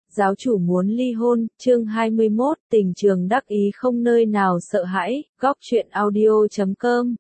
giáo chủ muốn ly hôn, chương 21, tình trường đắc ý không nơi nào sợ hãi, góc truyện audio.com.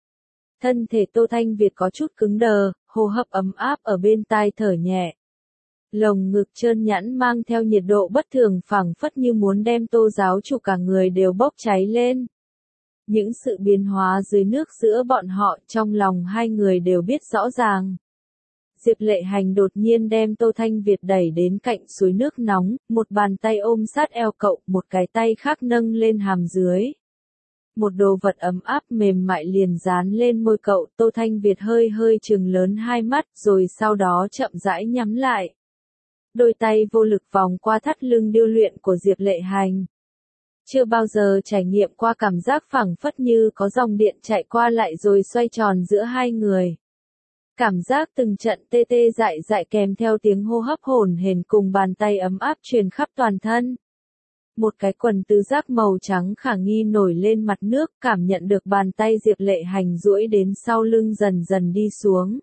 Thân thể Tô Thanh Việt có chút cứng đờ, hô hấp ấm áp ở bên tai thở nhẹ. Lồng ngực trơn nhẵn mang theo nhiệt độ bất thường phảng phất như muốn đem Tô giáo chủ cả người đều bốc cháy lên. Những sự biến hóa dưới nước giữa bọn họ trong lòng hai người đều biết rõ ràng. Diệp Lệ Hành đột nhiên đem Tô Thanh Việt đẩy đến cạnh suối nước nóng, một bàn tay ôm sát eo cậu, một cái tay khác nâng lên hàm dưới. Một đồ vật ấm áp mềm mại liền dán lên môi cậu, Tô Thanh Việt hơi hơi trừng lớn hai mắt rồi sau đó chậm rãi nhắm lại. Đôi tay vô lực vòng qua thắt lưng điêu luyện của Diệp Lệ Hành. Chưa bao giờ trải nghiệm qua cảm giác phảng phất như có dòng điện chạy qua lại rồi xoay tròn giữa hai người. Cảm giác từng trận tê tê dại dại kèm theo tiếng hô hấp hổn hển cùng bàn tay ấm áp truyền khắp toàn thân. Một cái quần tứ giác màu trắng khả nghi nổi lên mặt nước, cảm nhận được bàn tay Diệp Lệ Hành duỗi đến sau lưng dần dần đi xuống.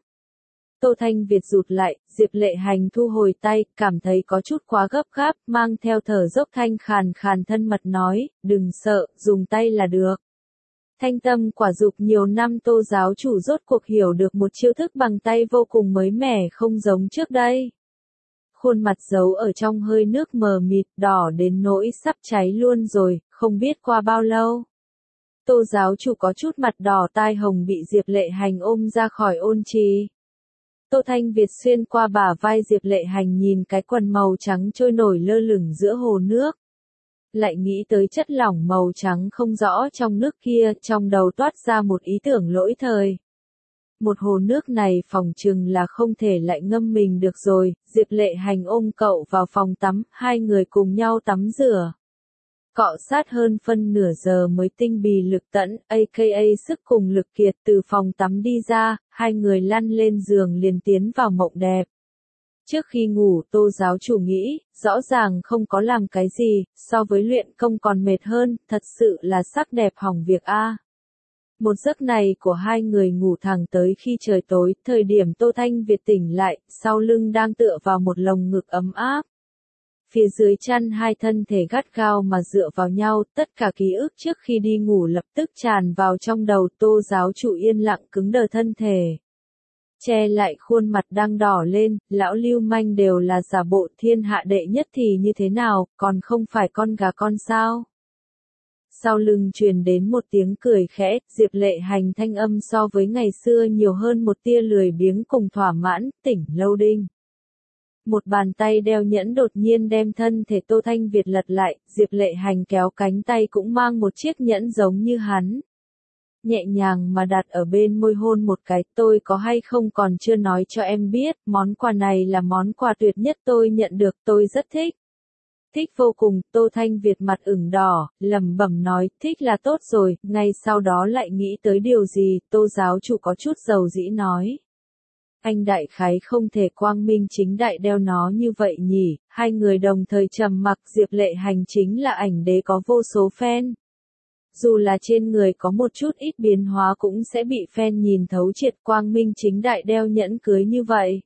Tô Thanh Việt rụt lại, Diệp Lệ Hành thu hồi tay, cảm thấy có chút quá gấp gáp, mang theo thở dốc thanh khàn khàn thân mật nói, đừng sợ, dùng tay là được. Thanh tâm quả dục nhiều năm Tô giáo chủ rốt cuộc hiểu được một chiêu thức bằng tay vô cùng mới mẻ không giống trước đây. Khuôn mặt giấu ở trong hơi nước mờ mịt đỏ đến nỗi sắp cháy luôn rồi, không biết qua bao lâu. Tô giáo chủ có chút mặt đỏ tai hồng bị Diệp Lệ Hành ôm ra khỏi ôn trì. Tô Thanh Việt xuyên qua bả vai Diệp Lệ Hành nhìn cái quần màu trắng trôi nổi lơ lửng giữa hồ nước. Lại nghĩ tới chất lỏng màu trắng không rõ trong nước kia, trong đầu toát ra một ý tưởng lỗi thời. Một hồ nước này phòng chừng là không thể lại ngâm mình được rồi, Diệp Lệ Hành ôm cậu vào phòng tắm, hai người cùng nhau tắm rửa. Cọ sát hơn phân nửa giờ mới tinh bì lực tẫn, aka sức cùng lực kiệt từ phòng tắm đi ra, hai người lăn lên giường liền tiến vào mộng đẹp. Trước khi ngủ Tô giáo chủ nghĩ, rõ ràng không có làm cái gì, so với luyện công còn mệt hơn, thật sự là sắc đẹp hỏng việc a. Một giấc này của hai người ngủ thẳng tới khi trời tối, thời điểm Tô Thanh Việt tỉnh lại, sau lưng đang tựa vào một lồng ngực ấm áp. Phía dưới chăn hai thân thể gắt gao mà dựa vào nhau, tất cả ký ức trước khi đi ngủ lập tức tràn vào trong đầu Tô giáo chủ yên lặng cứng đờ thân thể. Che lại khuôn mặt đang đỏ lên, lão lưu manh đều là giả bộ thiên hạ đệ nhất thì như thế nào, còn không phải con gà con sao? Sau lưng truyền đến một tiếng cười khẽ, Diệp Lệ Hành thanh âm so với ngày xưa nhiều hơn một tia lười biếng cùng thỏa mãn, tỉnh lâu đinh. Một bàn tay đeo nhẫn đột nhiên đem thân thể Tô Thanh Việt lật lại, Diệp Lệ Hành kéo cánh tay cũng mang một chiếc nhẫn giống như hắn. Nhẹ nhàng mà đặt ở bên môi hôn một cái, tôi có hay không còn chưa nói cho em biết, món quà này là món quà tuyệt nhất tôi nhận được, tôi rất thích. Thích vô cùng, Tô Thanh Việt mặt ửng đỏ, lẩm bẩm nói, thích là tốt rồi, ngay sau đó lại nghĩ tới điều gì, Tô giáo chủ có chút dầu dĩ nói. Anh đại khái không thể quang minh chính đại đeo nó như vậy nhỉ, hai người đồng thời trầm mặc, Diệp Lệ Hành chính là ảnh đế có vô số fan. Dù là trên người có một chút ít biến hóa cũng sẽ bị fan nhìn thấu triệt, quang minh chính đại đeo nhẫn cưới như vậy.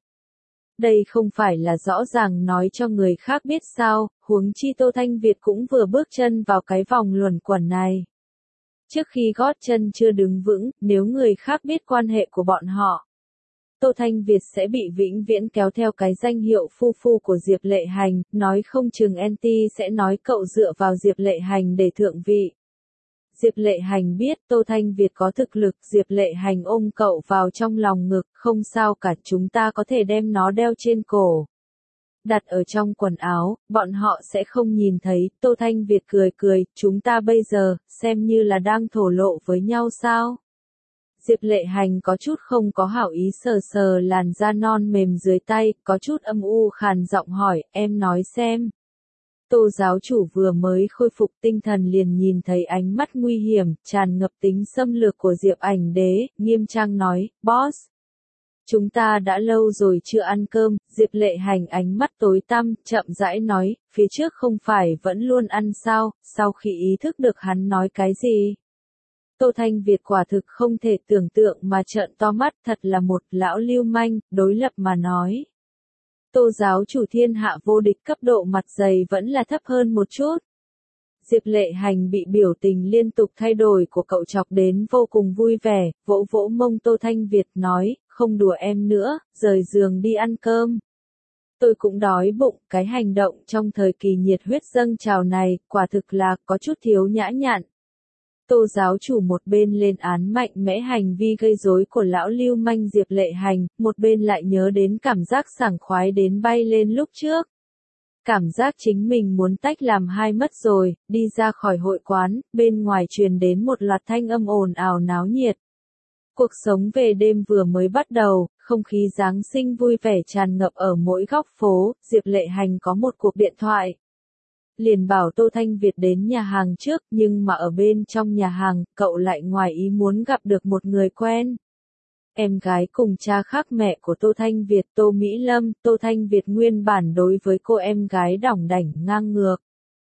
Đây không phải là rõ ràng nói cho người khác biết sao, huống chi Tô Thanh Việt cũng vừa bước chân vào cái vòng luẩn quẩn này. Trước khi gót chân chưa đứng vững, nếu người khác biết quan hệ của bọn họ, Tô Thanh Việt sẽ bị vĩnh viễn kéo theo cái danh hiệu phu phu của Diệp Lệ Hành, nói không chừng anti sẽ nói cậu dựa vào Diệp Lệ Hành để thượng vị. Diệp Lệ Hành biết Tô Thanh Việt có thực lực, Diệp Lệ Hành ôm cậu vào trong lòng ngực, không sao cả, chúng ta có thể đem nó đeo trên cổ. Đặt ở trong quần áo, bọn họ sẽ không nhìn thấy, Tô Thanh Việt cười cười, chúng ta bây giờ, xem như là đang thổ lộ với nhau sao? Diệp Lệ Hành có chút không có hảo ý sờ sờ làn da non mềm dưới tay, có chút âm u khàn giọng hỏi, em nói xem. Tô giáo chủ vừa mới khôi phục tinh thần liền nhìn thấy ánh mắt nguy hiểm, tràn ngập tính xâm lược của Diệp ảnh đế, nghiêm trang nói, boss. Chúng ta đã lâu rồi chưa ăn cơm, Diệp Lệ Hành ánh mắt tối tăm, chậm rãi nói, phía trước không phải vẫn luôn ăn sao, sau khi ý thức được hắn nói cái gì. Tô Thanh Việt quả thực không thể tưởng tượng mà trợn to mắt, thật là một lão lưu manh, đối lập mà nói. Tô giáo chủ thiên hạ vô địch cấp độ mặt dày vẫn là thấp hơn một chút. Diệp Lệ Hành bị biểu tình liên tục thay đổi của cậu chọc đến vô cùng vui vẻ, vỗ vỗ mông Tô Thanh Việt nói, không đùa em nữa, rời giường đi ăn cơm. Tôi cũng đói bụng, cái hành động trong thời kỳ nhiệt huyết dâng trào này, quả thực là có chút thiếu nhã nhặn. Tô giáo chủ một bên lên án mạnh mẽ hành vi gây rối của lão lưu manh Diệp Lệ Hành, một bên lại nhớ đến cảm giác sảng khoái đến bay lên lúc trước. Cảm giác chính mình muốn tách làm hai mất rồi, đi ra khỏi hội quán, bên ngoài truyền đến một loạt thanh âm ồn ào náo nhiệt. Cuộc sống về đêm vừa mới bắt đầu, không khí Giáng sinh vui vẻ tràn ngập ở mỗi góc phố, Diệp Lệ Hành có một cuộc điện thoại. Liền bảo Tô Thanh Việt đến nhà hàng trước, nhưng mà ở bên trong nhà hàng, cậu lại ngoài ý muốn gặp được một người quen. Em gái cùng cha khác mẹ của Tô Thanh Việt, Tô Mỹ Lâm. Tô Thanh Việt nguyên bản đối với cô em gái đỏng đảnh ngang ngược.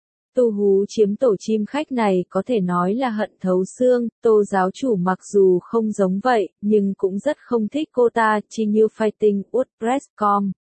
Tu Hú chiếm tổ chim khách này có thể nói là hận thấu xương, Tô giáo chủ mặc dù không giống vậy, nhưng cũng rất không thích cô ta, chi như fighting WordPress.com.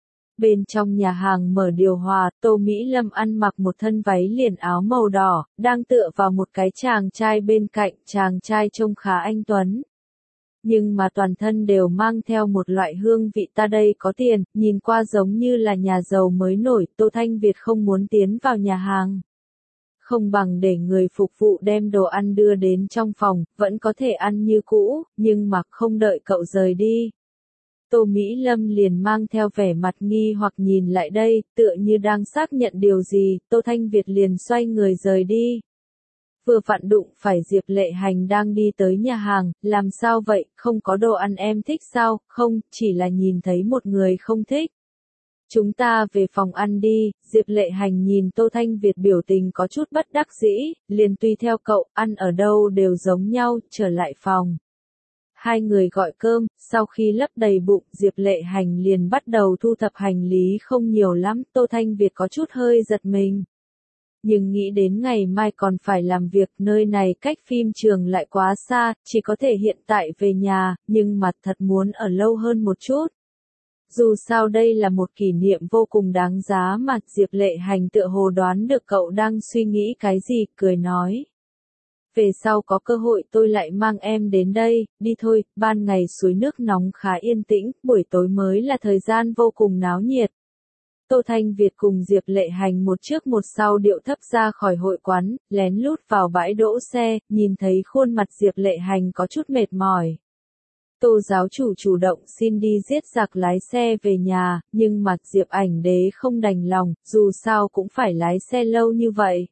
Bên trong nhà hàng mở điều hòa, Tô Mỹ Lâm ăn mặc một thân váy liền áo màu đỏ, đang tựa vào một cái chàng trai bên cạnh, chàng trai trông khá anh tuấn. Nhưng mà toàn thân đều mang theo một loại hương vị ta đây có tiền, nhìn qua giống như là nhà giàu mới nổi, Tô Thanh Việt không muốn tiến vào nhà hàng. Không bằng để người phục vụ đem đồ ăn đưa đến trong phòng, vẫn có thể ăn như cũ, nhưng mà không đợi cậu rời đi. Tô Mỹ Lâm liền mang theo vẻ mặt nghi hoặc nhìn lại đây, tựa như đang xác nhận điều gì, Tô Thanh Việt liền xoay người rời đi. Vừa vặn đụng phải Diệp Lệ Hành đang đi tới nhà hàng, làm sao vậy, không có đồ ăn em thích sao, không, chỉ là nhìn thấy một người không thích. Chúng ta về phòng ăn đi, Diệp Lệ Hành nhìn Tô Thanh Việt biểu tình có chút bất đắc dĩ, liền tùy theo cậu, ăn ở đâu đều giống nhau, trở lại phòng. Hai người gọi cơm, sau khi lấp đầy bụng, Diệp Lệ Hành liền bắt đầu thu thập hành lý không nhiều lắm, Tô Thanh Việt có chút hơi giật mình. Nhưng nghĩ đến ngày mai còn phải làm việc, nơi này cách phim trường lại quá xa, chỉ có thể hiện tại về nhà, nhưng mà thật muốn ở lâu hơn một chút. Dù sao đây là một kỷ niệm vô cùng đáng giá mà, Diệp Lệ Hành tựa hồ đoán được cậu đang suy nghĩ cái gì, cười nói. Về sau có cơ hội tôi lại mang em đến đây, đi thôi, ban ngày suối nước nóng khá yên tĩnh, buổi tối mới là thời gian vô cùng náo nhiệt. Tô Thanh Việt cùng Diệp Lệ Hành một trước một sau điệu thấp ra khỏi hội quán, lén lút vào bãi đỗ xe, nhìn thấy khuôn mặt Diệp Lệ Hành có chút mệt mỏi. Tô giáo chủ chủ động xin đi giết giặc lái xe về nhà, nhưng mặt Diệp Ảnh Đế không đành lòng, dù sao cũng phải lái xe lâu như vậy.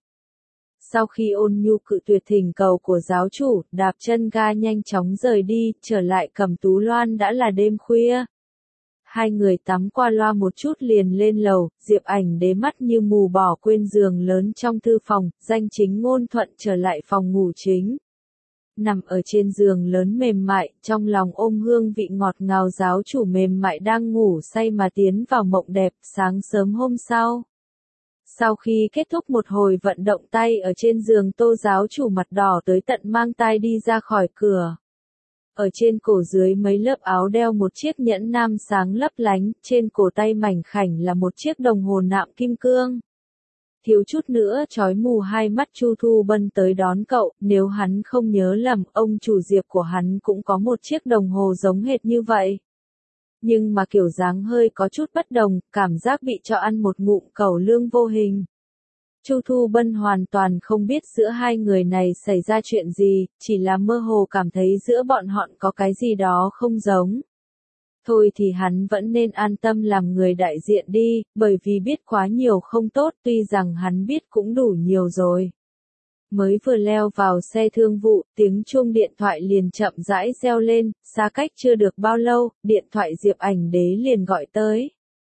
Sau khi Ôn Nhu cự tuyệt thỉnh cầu của giáo chủ, đạp chân ga nhanh chóng rời đi, trở lại Cẩm Tú Loan đã là đêm khuya. Hai người tắm qua loa một chút liền lên lầu, Diệp Ảnh Đế mắt như mù bỏ quên giường lớn trong thư phòng, danh chính ngôn thuận trở lại phòng ngủ chính. Nằm ở trên giường lớn mềm mại, trong lòng ôm hương vị ngọt ngào giáo chủ mềm mại đang ngủ say mà tiến vào mộng đẹp, sáng sớm hôm sau. Sau khi kết thúc một hồi vận động tay ở trên giường, Tô giáo chủ mặt đỏ tới tận mang tai đi ra khỏi cửa. Ở trên cổ dưới mấy lớp áo đeo một chiếc nhẫn nam sáng lấp lánh, trên cổ tay mảnh khảnh là một chiếc đồng hồ nạm kim cương. Thiếu chút nữa chói mù hai mắt Chu Thu Bân tới đón cậu, nếu hắn không nhớ lầm, ông chủ Diệp của hắn cũng có một chiếc đồng hồ giống hệt như vậy. Nhưng mà kiểu dáng hơi có chút bất đồng, cảm giác bị cho ăn một ngụm cẩu lương vô hình. Chu Thu Bân hoàn toàn không biết giữa hai người này xảy ra chuyện gì, chỉ là mơ hồ cảm thấy giữa bọn họ có cái gì đó không giống. Thôi thì hắn vẫn nên an tâm làm người đại diện đi, bởi vì biết quá nhiều không tốt, tuy rằng hắn biết cũng đủ nhiều rồi. Mới vừa leo vào xe thương vụ, tiếng chuông điện thoại liền chậm rãi reo lên, xa cách chưa được bao lâu, điện thoại Diệp Ảnh Đế liền gọi tới.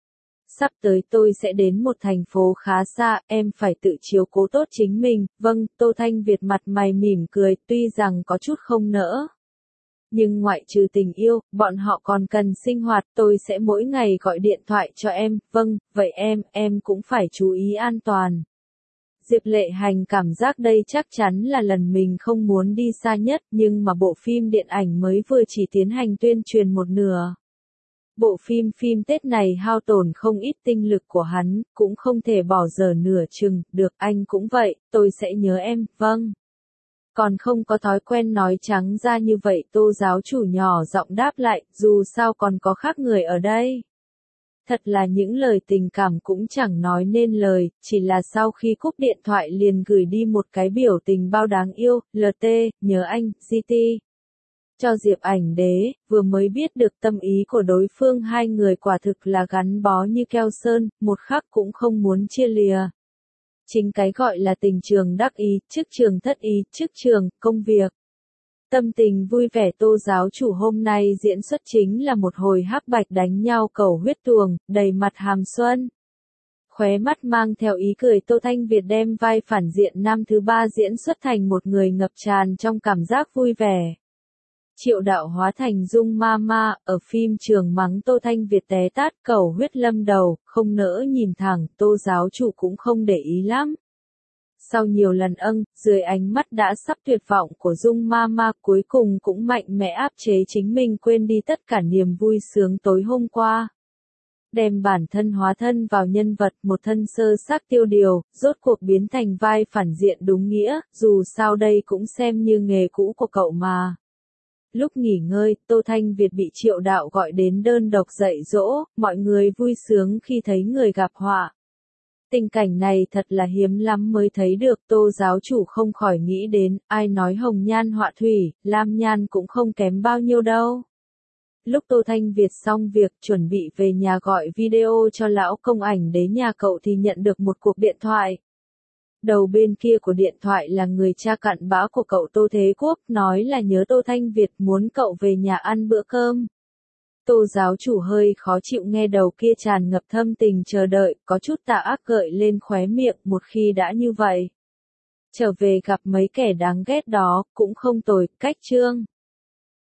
Sắp tới tôi sẽ đến một thành phố khá xa, em phải tự chiếu cố tốt chính mình, vâng, Tô Thanh Việt mặt mày mỉm cười, tuy rằng có chút không nỡ. Nhưng ngoại trừ tình yêu, bọn họ còn cần sinh hoạt, tôi sẽ mỗi ngày gọi điện thoại cho em, vâng, vậy em cũng phải chú ý an toàn. Diệp Lệ Hành cảm giác đây chắc chắn là lần mình không muốn đi xa nhất, nhưng mà bộ phim điện ảnh mới vừa chỉ tiến hành tuyên truyền một nửa. Bộ phim Tết này hao tổn không ít tinh lực của hắn, cũng không thể bỏ dở nửa chừng, được anh cũng vậy, tôi sẽ nhớ em, vâng. Còn không có thói quen nói trắng ra như vậy, Tô giáo chủ nhỏ giọng đáp lại, dù sao còn có khác người ở đây. Thật là những lời tình cảm cũng chẳng nói nên lời, chỉ là sau khi cúp điện thoại liền gửi đi một cái biểu tình bao đáng yêu, LT, nhớ anh, GT. Cho Diệp Ảnh Đế, vừa mới biết được tâm ý của đối phương, hai người quả thực là gắn bó như keo sơn, một khắc cũng không muốn chia lìa. Chính cái gọi là tình trường đắc ý, chức trường thất ý, chức trường, công việc. Tâm tình vui vẻ Tô giáo chủ hôm nay diễn xuất chính là một hồi hắc bạch đánh nhau cầu huyết tuồng, đầy mặt hàm xuân. Khóe mắt mang theo ý cười, Tô Thanh Việt đem vai phản diện nam thứ ba diễn xuất thành một người ngập tràn trong cảm giác vui vẻ. Triệu Đạo hóa thành Dung Mama, ở phim trường mắng Tô Thanh Việt té tát cầu huyết lâm đầu, không nỡ nhìn thẳng, Tô giáo chủ cũng không để ý lắm. Sau nhiều lần dưới ánh mắt đã sắp tuyệt vọng của Dung Mama, cuối cùng cũng mạnh mẽ áp chế chính mình, quên đi tất cả niềm vui sướng tối hôm qua. Đem bản thân hóa thân vào nhân vật, một thân sơ xác tiêu điều, rốt cuộc biến thành vai phản diện đúng nghĩa, dù sao đây cũng xem như nghề cũ của cậu mà. Lúc nghỉ ngơi, Tô Thanh Việt bị Triệu Đạo gọi đến đơn độc dạy dỗ, mọi người vui sướng khi thấy người gặp họa. Tình cảnh này thật là hiếm lắm mới thấy được, Tô giáo chủ không khỏi nghĩ đến, ai nói hồng nhan họa thủy, lam nhan cũng không kém bao nhiêu đâu. Lúc Tô Thanh Việt xong việc chuẩn bị về nhà gọi video cho lão công ảnh đến nhà cậu thì nhận được một cuộc điện thoại. Đầu bên kia của điện thoại là người cha cặn bã của cậu Tô Thế Quốc, nói là nhớ Tô Thanh Việt, muốn cậu về nhà ăn bữa cơm. Tô giáo chủ hơi khó chịu nghe đầu kia tràn ngập thâm tình chờ đợi, có chút tà ác gợi lên khóe miệng, một khi đã như vậy. Trở về gặp mấy kẻ đáng ghét đó, cũng không tồi, cách chương.